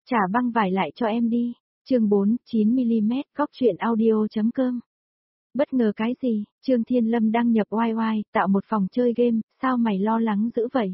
Trả băng vải lại cho em đi. Chương 4, 9mm, góc truyện audio.com. Bất ngờ cái gì, Trương Thiên Lâm đăng nhập YY, tạo một phòng chơi game, sao mày lo lắng dữ vậy?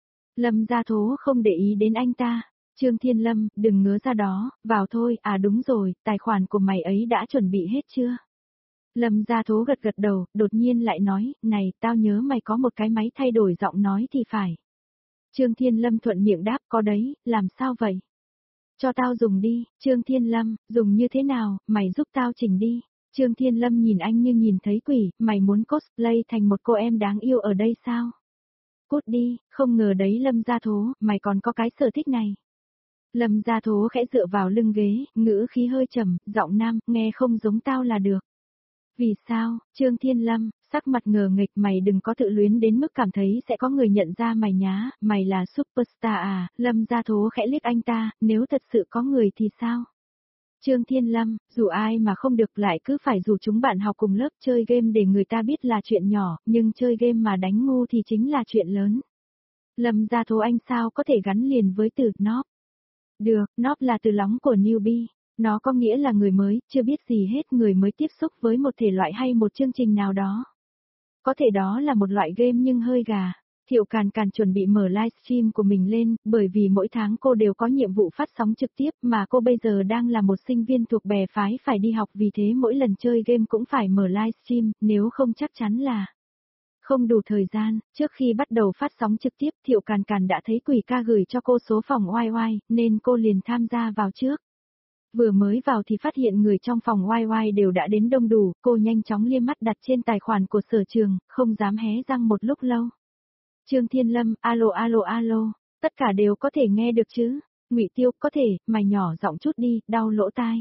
Lâm Gia Thố không để ý đến anh ta. Trương Thiên Lâm, đừng ngớ ra đó, vào thôi, à đúng rồi, tài khoản của mày ấy đã chuẩn bị hết chưa? Lâm Gia Thố gật gật đầu, đột nhiên lại nói, này, tao nhớ mày có một cái máy thay đổi giọng nói thì phải. Trương Thiên Lâm thuận miệng đáp, có đấy, làm sao vậy? Cho tao dùng đi, Trương Thiên Lâm, dùng như thế nào, mày giúp tao chỉnh đi. Trương Thiên Lâm nhìn anh như nhìn thấy quỷ, mày muốn cosplay thành một cô em đáng yêu ở đây sao? Cút đi, không ngờ đấy Lâm Gia Thố, mày còn có cái sở thích này. Lâm Gia Thố khẽ dựa vào lưng ghế, ngữ khí hơi trầm, giọng nam, nghe không giống tao là được. Vì sao, Trương Thiên Lâm, sắc mặt ngờ nghịch, mày đừng có tự luyến đến mức cảm thấy sẽ có người nhận ra mày nhá, mày là superstar à, Lâm Gia Thố khẽ liếc anh ta, nếu thật sự có người thì sao? Trương Thiên Lâm, dù ai mà không được lại cứ phải rủ chúng bạn học cùng lớp chơi game để người ta biết là chuyện nhỏ, nhưng chơi game mà đánh ngu thì chính là chuyện lớn. Lâm Gia Thố anh sao có thể gắn liền với từ nob? Được, nob là từ lóng của newbie. Nó có nghĩa là người mới, chưa biết gì hết, người mới tiếp xúc với một thể loại hay một chương trình nào đó. Có thể đó là một loại game nhưng hơi gà. Thiệu Càn Càn chuẩn bị mở livestream của mình lên, bởi vì mỗi tháng cô đều có nhiệm vụ phát sóng trực tiếp mà cô bây giờ đang là một sinh viên thuộc bè phái phải đi học, vì thế mỗi lần chơi game cũng phải mở livestream, nếu không chắc chắn là không đủ thời gian. Trước khi bắt đầu phát sóng trực tiếp, Thiệu Càn Càn đã thấy Quỷ Ca gửi cho cô số phòng YY, nên cô liền tham gia vào trước. Vừa mới vào thì phát hiện người trong phòng YY đều đã đến đông đủ, cô nhanh chóng liếc mắt đặt trên tài khoản của Sở Trường, không dám hé răng một lúc lâu. Trương Thiên Lâm, alo alo alo, tất cả đều có thể nghe được chứ? Ngụy Tiêu, có thể, mày nhỏ giọng chút đi, đau lỗ tai.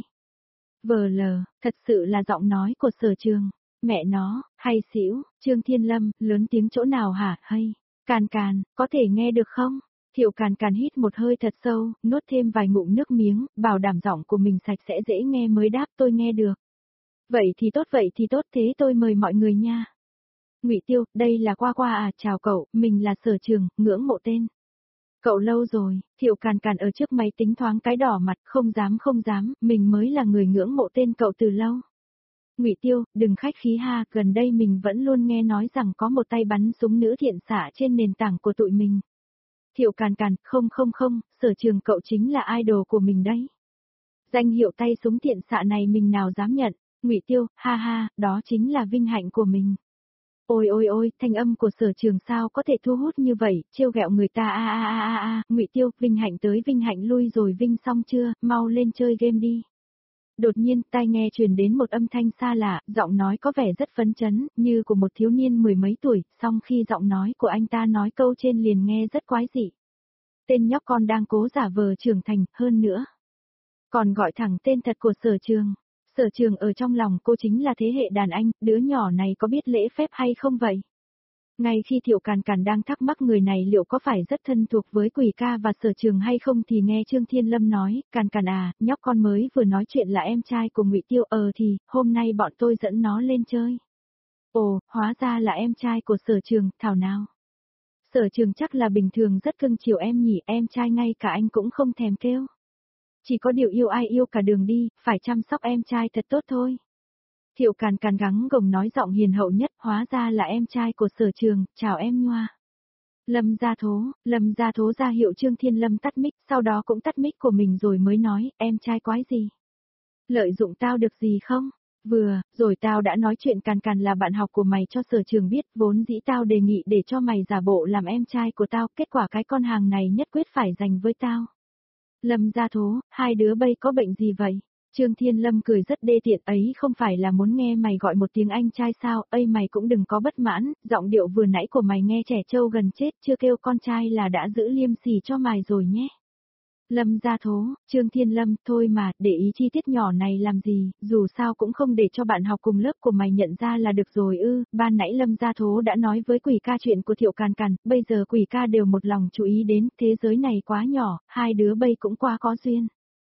Thật sự là giọng nói của Sở Trường. Mẹ nó, hay xỉu, Trương Thiên Lâm, lớn tiếng chỗ nào hả, hay? Càn Càn, có thể nghe được không? Thiệu Càn Càn hít một hơi thật sâu, nuốt thêm vài ngụm nước miếng, bảo đảm giọng của mình sạch sẽ dễ nghe mới đáp, tôi nghe được. Vậy thì tốt, thế tôi mời mọi người nha. Ngụy Tiêu, đây là Qua Qua à, chào cậu, mình là Sở Trường, ngưỡng mộ tên. Cậu lâu rồi, Thiệu Càn Càn ở trước máy tính thoáng cái đỏ mặt, không dám, mình mới là người ngưỡng mộ tên cậu từ lâu. Ngụy Tiêu, đừng khách khí ha, gần đây mình vẫn luôn nghe nói rằng có một tay bắn súng nữ thiện xạ trên nền tảng của tụi mình. Thiệu Càn Càn, không, Sở Trường cậu chính là idol của mình đấy. Danh hiệu tay súng thiện xạ này mình nào dám nhận. Ngụy Tiêu, ha ha, đó chính là vinh hạnh của mình. Ôi, thanh âm của Sở Trường sao có thể thu hút như vậy, trêu ghẹo người ta Ngụy Tiêu, vinh hạnh tới vinh hạnh lui rồi, vinh xong chưa, mau lên chơi game đi. Đột nhiên, tai nghe truyền đến một âm thanh xa lạ, giọng nói có vẻ rất phấn chấn, như của một thiếu niên mười mấy tuổi, song khi giọng nói của anh ta nói câu trên liền nghe rất quái dị. Tên nhóc con đang cố giả vờ trưởng thành, hơn nữa. Còn gọi thẳng tên thật của Sở Trường. Sở Trường ở trong lòng cô chính là thế hệ đàn anh, đứa nhỏ này có biết lễ phép hay không vậy? Ngay khi Thiệu Càn Càn đang thắc mắc người này liệu có phải rất thân thuộc với Quỷ Ca và Sở Trường hay không thì nghe Trương Thiên Lâm nói, Càn Càn à, nhóc con mới vừa nói chuyện là em trai của Ngụy Tiêu, thì, hôm nay bọn tôi dẫn nó lên chơi. Ồ, hóa ra là em trai của Sở Trường, thảo nào. Sở Trường chắc là bình thường rất cưng chiều em nhỉ, em trai ngay cả anh cũng không thèm kêu. Chỉ có điều yêu ai yêu cả đường đi, phải chăm sóc em trai thật tốt thôi. Thiệu Càn Càn gắng gồng nói giọng hiền hậu nhất, hóa ra là em trai của Sở Trường, chào em Nhoa. Lâm Gia Thố ra hiệu Trương Thiên Lâm tắt mic, sau đó cũng tắt mic của mình rồi mới nói, em trai quái gì? Lợi dụng tao được gì không? Rồi tao đã nói chuyện Càn Càn là bạn học của mày cho Sở Trường biết, vốn dĩ tao đề nghị để cho mày giả bộ làm em trai của tao, kết quả cái con hàng này nhất quyết phải giành với tao. Lâm Gia Thố, hai đứa bây có bệnh gì vậy? Trương Thiên Lâm cười rất đê tiện, ấy không phải là muốn nghe mày gọi một tiếng anh trai sao, mày cũng đừng có bất mãn, giọng điệu vừa nãy của mày nghe trẻ trâu gần chết, chưa kêu con trai là đã giữ liêm sỉ cho mày rồi nhé. Lâm Gia Thố, Trương Thiên Lâm, thôi mà, để ý chi tiết nhỏ này làm gì, dù sao cũng không để cho bạn học cùng lớp của mày nhận ra là được rồi ban nãy Lâm Gia Thố đã nói với Quỷ Ca chuyện của Thiệu Càn Càn, bây giờ Quỷ Ca đều một lòng chú ý đến, thế giới này quá nhỏ, hai đứa bây cũng quá có duyên.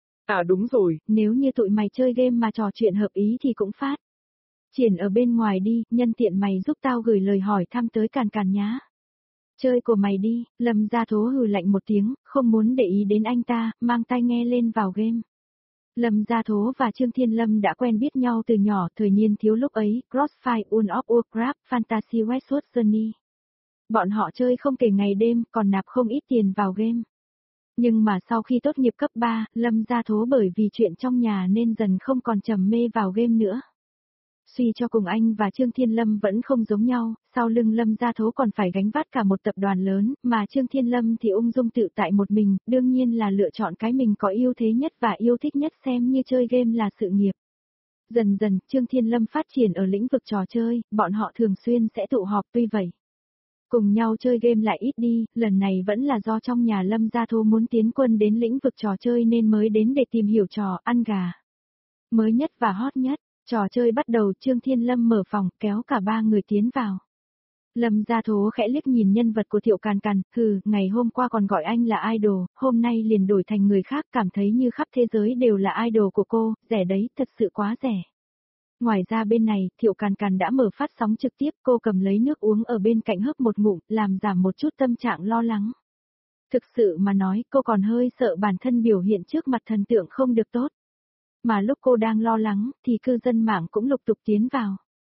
À đúng rồi, nếu như tụi mày chơi game mà trò chuyện hợp ý thì cũng phát triển ở bên ngoài đi, nhân tiện mày giúp tao gửi lời hỏi thăm tới Càn Càn nhá. Chơi của mày đi, Lâm Gia Thố hừ lạnh một tiếng, không muốn để ý đến anh ta, mang tai nghe lên vào game. Lâm Gia Thố và Trương Thiên Lâm đã quen biết nhau từ nhỏ, thời niên thiếu lúc ấy, Crossfire, World of Warcraft, Fantasy Westwood Journey. Bọn họ chơi không kể ngày đêm, còn nạp không ít tiền vào game. Nhưng mà sau khi tốt nghiệp cấp 3, Lâm Gia Thố bởi vì chuyện trong nhà nên dần không còn trầm mê vào game nữa. Suy cho cùng anh và Trương Thiên Lâm vẫn không giống nhau, sau lưng Lâm Gia Thố còn phải gánh vác cả một tập đoàn lớn, mà Trương Thiên Lâm thì ung dung tự tại một mình, đương nhiên là lựa chọn cái mình có ưu thế nhất và yêu thích nhất, xem như chơi game là sự nghiệp. Dần dần, Trương Thiên Lâm phát triển ở lĩnh vực trò chơi, bọn họ thường xuyên sẽ tụ họp, tuy vậy. Cùng nhau chơi game lại ít đi, lần này vẫn là do trong nhà Lâm Gia Thố muốn tiến quân đến lĩnh vực trò chơi nên mới đến để tìm hiểu trò ăn gà. Mới nhất và hot nhất, trò chơi bắt đầu, Trương Thiên Lâm mở phòng, kéo cả ba người tiến vào. Lâm Gia Thố khẽ liếc nhìn nhân vật của Thiệu Càn Càn, ngày hôm qua còn gọi anh là idol, hôm nay liền đổi thành người khác, cảm thấy như khắp thế giới đều là idol của cô, rẻ đấy, thật sự quá rẻ. Ngoài ra bên này, Thiệu Càn Càn đã mở phát sóng trực tiếp, cô cầm lấy nước uống ở bên cạnh hớp một ngụm, làm giảm một chút tâm trạng lo lắng. Thực sự mà nói, cô còn hơi sợ bản thân biểu hiện trước mặt thần tượng không được tốt. Mà lúc cô đang lo lắng, thì cư dân mạng cũng lục tục tiến vào.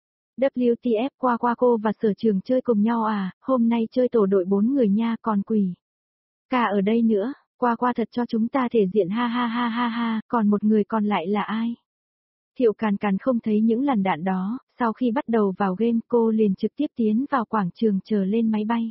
WTF, qua cô và Sở Trường chơi cùng nhau à, hôm nay chơi tổ đội 4 người nha, còn quỷ. Cả ở đây nữa, qua thật cho chúng ta thể diện, ha ha ha ha ha, còn một người còn lại là ai? Thiệu Càn Càn không thấy những làn đạn đó, sau khi bắt đầu vào game cô liền trực tiếp tiến vào quảng trường chờ lên máy bay.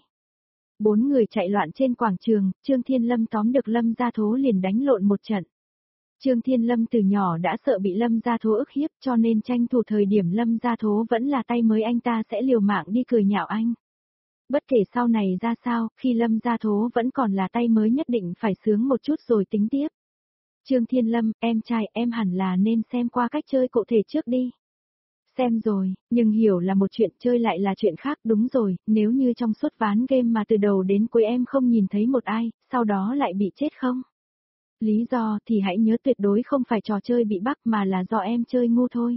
4 người chạy loạn trên quảng trường, Trương Thiên Lâm tóm được Lâm Gia Thố liền đánh lộn một trận. Trương Thiên Lâm từ nhỏ đã sợ bị Lâm Gia Thố ức hiếp, cho nên tranh thủ thời điểm Lâm Gia Thố vẫn là tay mới anh ta sẽ liều mạng đi cười nhạo anh. Bất kể sau này ra sao, khi Lâm Gia Thố vẫn còn là tay mới nhất định phải sướng một chút rồi tính tiếp. Trương Thiên Lâm, em trai, em hẳn là nên xem qua cách chơi cụ thể trước đi. Xem rồi, nhưng hiểu là một chuyện, chơi lại là chuyện khác, đúng rồi, nếu như trong suốt ván game mà từ đầu đến cuối em không nhìn thấy một ai, sau đó lại bị chết không? Lý do thì hãy nhớ tuyệt đối không phải trò chơi bị bug mà là do em chơi ngu thôi.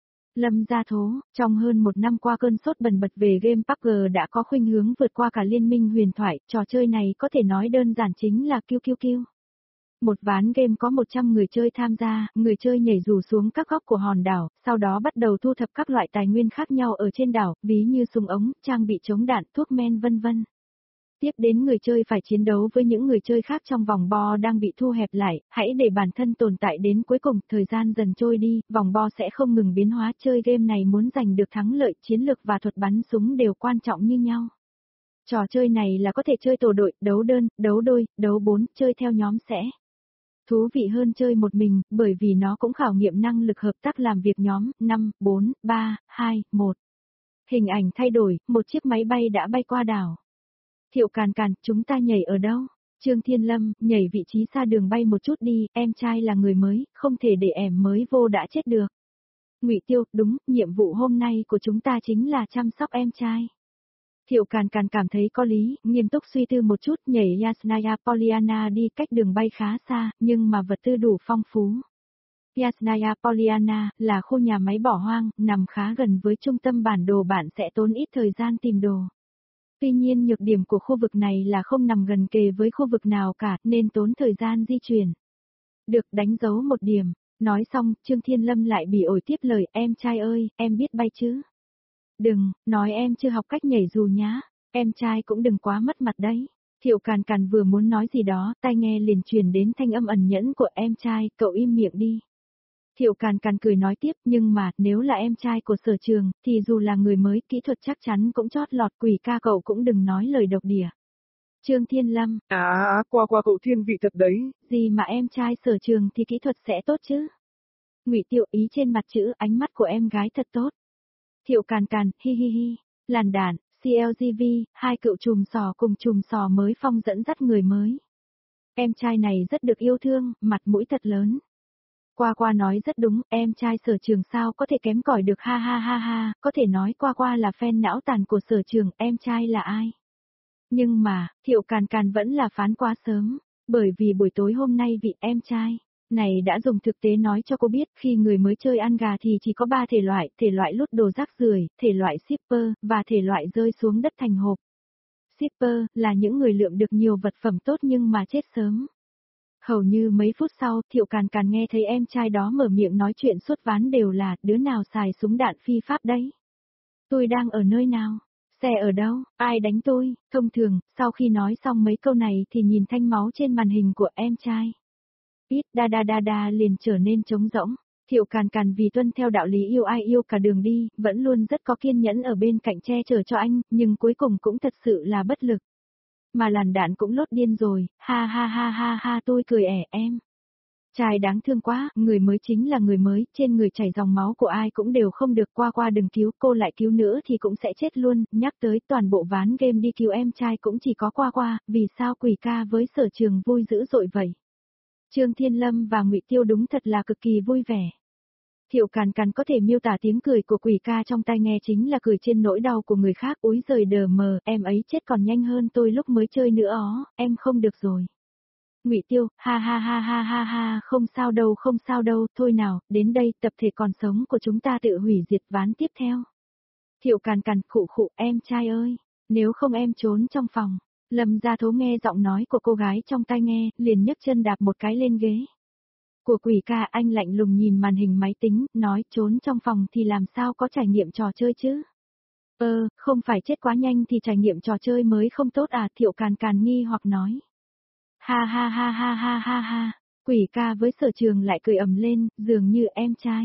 Lâm Gia Thố, trong hơn một năm qua cơn sốt bần bật về game PUBG đã có khuynh hướng vượt qua cả liên minh huyền thoại, trò chơi này có thể nói đơn giản chính là kill. Một ván game có 100 người chơi tham gia, người chơi nhảy dù xuống các góc của hòn đảo, sau đó bắt đầu thu thập các loại tài nguyên khác nhau ở trên đảo, ví như súng ống, trang bị chống đạn, thuốc men vân vân. Tiếp đến người chơi phải chiến đấu với những người chơi khác trong vòng bo đang bị thu hẹp lại, hãy để bản thân tồn tại đến cuối cùng, thời gian dần trôi đi, vòng bo sẽ không ngừng biến hóa, chơi game này muốn giành được thắng lợi, chiến lược và thuật bắn súng đều quan trọng như nhau. Trò chơi này là có thể chơi tổ đội, đấu đơn, đấu đôi, đấu 4, chơi theo nhóm sẽ thú vị hơn chơi một mình, bởi vì nó cũng khảo nghiệm năng lực hợp tác làm việc nhóm, 5, 4, 3, 2, 1. Hình ảnh thay đổi, một chiếc máy bay đã bay qua đảo. Thiệu Càn Càn, chúng ta nhảy ở đâu? Trương Thiên Lâm, nhảy vị trí xa đường bay một chút đi, em trai là người mới, không thể để em mới vô đã chết được. Ngụy Tiêu, đúng, nhiệm vụ hôm nay của chúng ta chính là chăm sóc em trai. Thiệu Càn Càn cảm thấy có lý, nghiêm túc suy tư một chút, nhảy Yasnaya Polyana đi, cách đường bay khá xa, nhưng mà vật tư đủ phong phú. Yasnaya Polyana là khu nhà máy bỏ hoang, nằm khá gần với trung tâm bản đồ, bạn sẽ tốn ít thời gian tìm đồ. Tuy nhiên nhược điểm của khu vực này là không nằm gần kề với khu vực nào cả, nên tốn thời gian di chuyển. Được, đánh dấu một điểm. Nói xong, Trương Thiên Lâm lại bỉ ổi tiếp lời, em trai ơi, em biết bay chứ? Đừng, nói em chưa học cách nhảy dù nhá, em trai cũng đừng quá mất mặt đấy. Thiệu Càn Càn vừa muốn nói gì đó, tai nghe liền truyền đến thanh âm ẩn nhẫn của em trai, cậu im miệng đi. Thiệu Càn Càn cười nói tiếp, nhưng mà, nếu là em trai của Sở Trường, thì dù là người mới, kỹ thuật chắc chắn cũng chót lọt, quỷ ca cậu cũng đừng nói lời độc địa. Trương Thiên Lâm. Qua cậu thiên vị thật đấy. Gì mà em trai Sở Trường thì kỹ thuật sẽ tốt chứ? Ngụy Tiêu, ý trên mặt chữ, ánh mắt của em gái thật tốt. Thiệu Càn Càn, hi hi hi. Làn đạn, CLGV, hai cựu trùm sò cùng trùm sò mới phong dẫn dắt người mới. Em trai này rất được yêu thương, mặt mũi thật lớn. Qua nói rất đúng, em trai Sở Trường sao có thể kém cỏi được, ha ha ha ha, có thể nói qua là fan não tàn của Sở Trường, em trai là ai? Nhưng mà, Thiệu Càn Càn vẫn là phán quá sớm, bởi vì buổi tối hôm nay vị em trai này đã dùng thực tế nói cho cô biết, khi người mới chơi ăn gà thì chỉ có 3 thể loại lút đồ rác rưởi, thể loại shipper, và thể loại rơi xuống đất thành hộp. shipper, là những người lượm được nhiều vật phẩm tốt nhưng mà chết sớm. Hầu như mấy phút sau, Thiệu Càn Càn nghe thấy em trai đó mở miệng nói chuyện suốt ván đều là, đứa nào xài súng đạn phi pháp đấy? Tôi đang ở nơi nào? Xe ở đâu? Ai đánh tôi? Thông thường, sau khi nói xong mấy câu này thì nhìn thanh máu trên màn hình của em trai. Ít đa liền trở nên trống rỗng. Thiệu Càn Càn vì tuân theo đạo lý yêu ai yêu cả đường đi, vẫn luôn rất có kiên nhẫn ở bên cạnh che chở cho anh, nhưng cuối cùng cũng thật sự là bất lực. Mà làn đạn cũng lốt điên rồi, ha, tôi cười ẻ em. Trai đáng thương quá, người mới chính là người mới, trên người chảy dòng máu của ai cũng đều không được, qua đừng cứu, cô lại cứu nữa thì cũng sẽ chết luôn, nhắc tới toàn bộ ván game đi cứu em trai cũng chỉ có qua, vì sao Quỷ Ca với Sở Trường vui dữ dội vậy? Trương Thiên Lâm và Ngụy Tiêu đúng thật là cực kỳ vui vẻ. Thiệu Càn Càn có thể miêu tả tiếng cười của Quỷ Ca trong tai nghe chính là cười trên nỗi đau của người khác, úi giời đờ mờ, em ấy chết còn nhanh hơn tôi lúc mới chơi nữa ó, em không được rồi. Ngụy Tiêu, ha, không sao đâu, thôi nào, đến đây, tập thể còn sống của chúng ta tự hủy diệt ván tiếp theo. Thiệu Càn Càn, khụ, em trai ơi, nếu không em trốn trong phòng. Lâm Gia Thố nghe giọng nói của cô gái trong tai nghe, liền nhấc chân đạp một cái lên ghế. Của Quỷ Ca, anh lạnh lùng nhìn màn hình máy tính, nói trốn trong phòng thì làm sao có trải nghiệm trò chơi chứ? Không phải chết quá nhanh thì trải nghiệm trò chơi mới không tốt à? Thiệu Càn Càn nghi hoặc nói. Ha. Quỷ Ca với Sở Trường lại cười ầm lên, dường như em trai.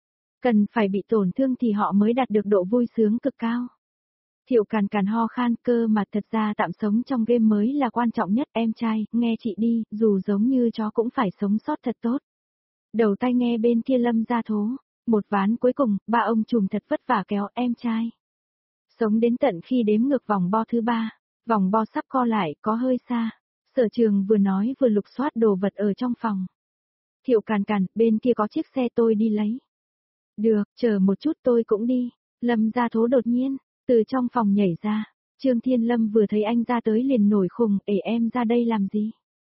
Cần phải bị tổn thương thì họ mới đạt được độ vui sướng cực cao. Thiệu Càn Càn ho khan, cơ mà thật ra tạm sống trong game mới là quan trọng nhất, em trai, nghe chị đi, dù giống như chó cũng phải sống sót thật tốt. Đầu tai nghe bên kia Lâm Gia Thố, một ván cuối cùng, ba ông trùm thật vất vả kéo em trai. Sống đến tận khi đếm ngược vòng bo thứ 3, vòng bo sắp co lại, có hơi xa. Sở Trường vừa nói vừa lục soát đồ vật ở trong phòng. Thiệu Càn Càn, bên kia có chiếc xe tôi đi lấy. Được, chờ một chút tôi cũng đi. Lâm Gia Thố đột nhiên, từ trong phòng nhảy ra. Trương Thiên Lâm vừa thấy anh ra tới liền nổi khùng, em ra đây làm gì?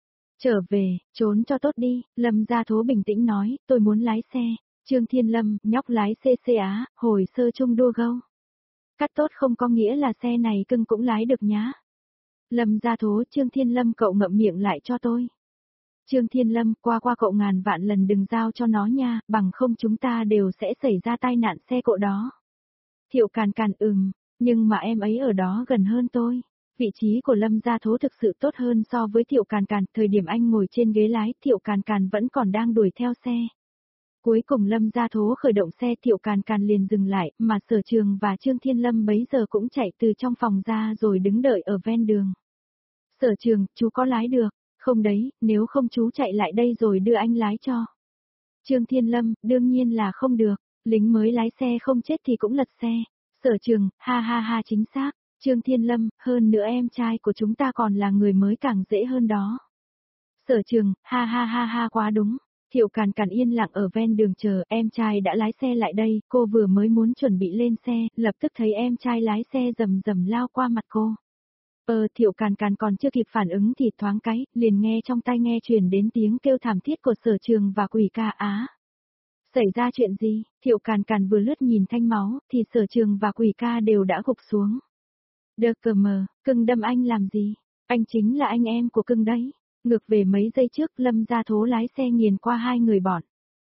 Trở về, trốn cho tốt đi, Lâm Gia Thố bình tĩnh nói, tôi muốn lái xe. Trương Thiên Lâm, nhóc lái CCA, hồi sơ chung đua gâu. Cắt tốt không có nghĩa là xe này cưng cũng lái được nhá. Lâm Gia Thố, Trương Thiên Lâm cậu ngậm miệng lại cho tôi. Trương Thiên Lâm, qua cậu ngàn vạn lần đừng giao cho nó nha, bằng không chúng ta đều sẽ xảy ra tai nạn xe cộ đó. Thiệu Càn Càn, nhưng mà em ấy ở đó gần hơn tôi. Vị trí của Lâm Gia Thố thực sự tốt hơn so với Thiệu Càn Càn, thời điểm anh ngồi trên ghế lái, Thiệu Càn Càn vẫn còn đang đuổi theo xe. Cuối cùng Lâm Gia Thố khởi động xe, Thiệu Càn Càn liền dừng lại, mà Sở Trường và Trương Thiên Lâm bấy giờ cũng chạy từ trong phòng ra rồi đứng đợi ở ven đường. Sở Trường, chú có lái được? Không đấy, nếu không chú chạy lại đây rồi đưa anh lái cho. Trương Thiên Lâm, đương nhiên là không được, lính mới lái xe không chết thì cũng lật xe. Sở Trường, ha, chính xác. Trương Thiên Lâm, hơn nữa em trai của chúng ta còn là người mới càng dễ hơn đó. Sở Trường, ha, quá đúng. Thiệu Càn Càn yên lặng ở ven đường chờ, em trai đã lái xe lại đây, cô vừa mới muốn chuẩn bị lên xe, lập tức thấy em trai lái xe rầm lao qua mặt cô. Thiệu Càn Càn còn chưa kịp phản ứng thì thoáng cái, liền nghe trong tai nghe truyền đến tiếng kêu thảm thiết của Sở Trường và Quỷ Ca á. Xảy ra chuyện gì? Thiệu Càn Càn vừa lướt nhìn thanh máu, thì Sở Trường và Quỷ Ca đều đã gục xuống. Đờ cờ mờ, cưng đâm anh làm gì? Anh chính là anh em của cưng đấy. Ngược về mấy giây trước, Lâm Gia Thố lái xe nghiền qua hai người bọn.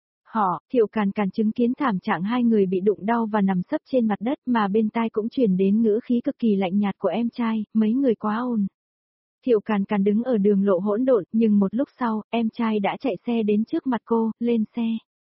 Thiệu Càn Càn chứng kiến thảm trạng hai người bị đụng đau và nằm sấp trên mặt đất, mà bên tai cũng truyền đến ngữ khí cực kỳ lạnh nhạt của em trai, mấy người quá ồn. Thiệu Càn Càn đứng ở đường lộ hỗn độn, nhưng một lúc sau, em trai đã chạy xe đến trước mặt cô, lên xe.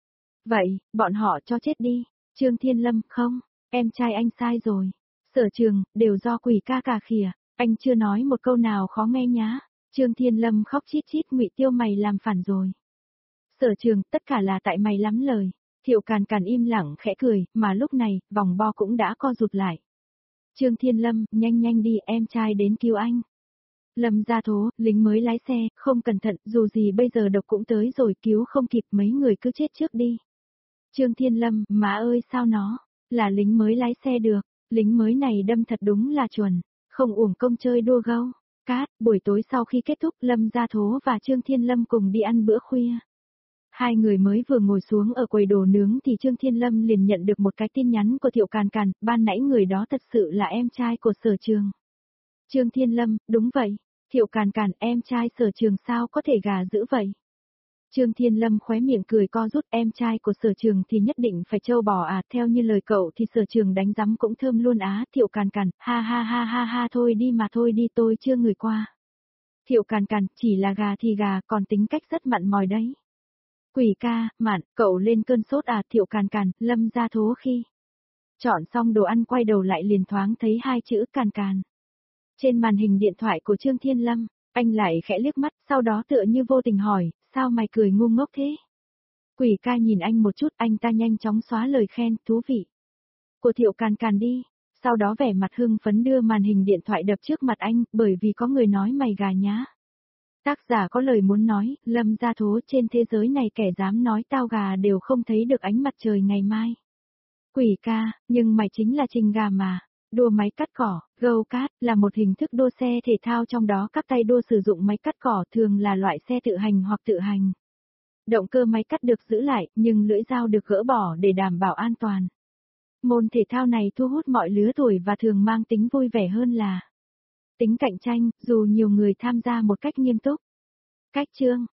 Vậy, bọn họ cho chết đi. Trương Thiên Lâm, không, em trai anh sai rồi. Sở Trường, đều do Quỷ Ca cả khìa, anh chưa nói một câu nào khó nghe nhá. Trương Thiên Lâm khóc chít chít, Ngụy Tiêu mày làm phản rồi. Sở Trường, tất cả là tại mày lắm lời. Thiệu Càn Càn im lặng khẽ cười, mà lúc này, vòng bo cũng đã co rụt lại. Trương Thiên Lâm, nhanh đi, em trai đến cứu anh. Lâm Gia Thố, lính mới lái xe, không cẩn thận, dù gì bây giờ độc cũng tới rồi, cứu không kịp, mấy người cứ chết trước đi. Trương Thiên Lâm, má ơi sao nó, là lính mới lái xe được, lính mới này đâm thật đúng là chuẩn, không uổng công chơi đua gâu. Buổi tối sau khi kết thúc, Lâm Gia Thố và Trương Thiên Lâm cùng đi ăn bữa khuya. Hai người mới vừa ngồi xuống ở quầy đồ nướng thì Trương Thiên Lâm liền nhận được một cái tin nhắn của Thiệu Càn Càn, ban nãy người đó thật sự là em trai của Sở Trường. Trương Thiên Lâm, đúng vậy. Thiệu Càn Càn, em trai Sở Trường sao có thể gà dữ vậy? Trương Thiên Lâm khóe miệng cười co rút, em trai của Sở Trường thì nhất định phải trâu bò à, theo như lời cậu thì Sở Trường đánh rắm cũng thơm luôn á. Thiệu Càn Càn, ha ha ha ha ha, thôi đi mà thôi đi, tôi chưa người qua. Thiệu Càn Càn, chỉ là gà thì gà, còn tính cách rất mặn mòi đấy. Quỷ ca, mạn, cậu lên cơn sốt à? Thiệu Càn Càn, Lâm ra thố khi. Chọn xong đồ ăn quay đầu lại liền thoáng thấy hai chữ Càn Càn. Trên màn hình điện thoại của Trương Thiên Lâm, anh lại khẽ liếc mắt, sau đó tựa như vô tình hỏi, sao mày cười ngu ngốc thế? Quỷ ca nhìn anh một chút, anh ta nhanh chóng xóa lời khen, thú vị. Của Thiệu Càn Càn đi, sau đó vẻ mặt hưng phấn đưa màn hình điện thoại đập trước mặt anh, bởi vì có người nói mày gà nhá. Tác giả có lời muốn nói, Lâm gia thố, trên thế giới này kẻ dám nói tao gà đều không thấy được ánh mặt trời ngày mai. Quỷ ca, nhưng mày chính là Trình gà mà. Đua máy cắt cỏ, go-kart là một hình thức đua xe thể thao, trong đó các tay đua sử dụng máy cắt cỏ, thường là loại xe tự hành hoặc tự hành. Động cơ máy cắt được giữ lại, nhưng lưỡi dao được gỡ bỏ để đảm bảo an toàn. Môn thể thao này thu hút mọi lứa tuổi và thường mang tính vui vẻ hơn là tính cạnh tranh, dù nhiều người tham gia một cách nghiêm túc. Cách chương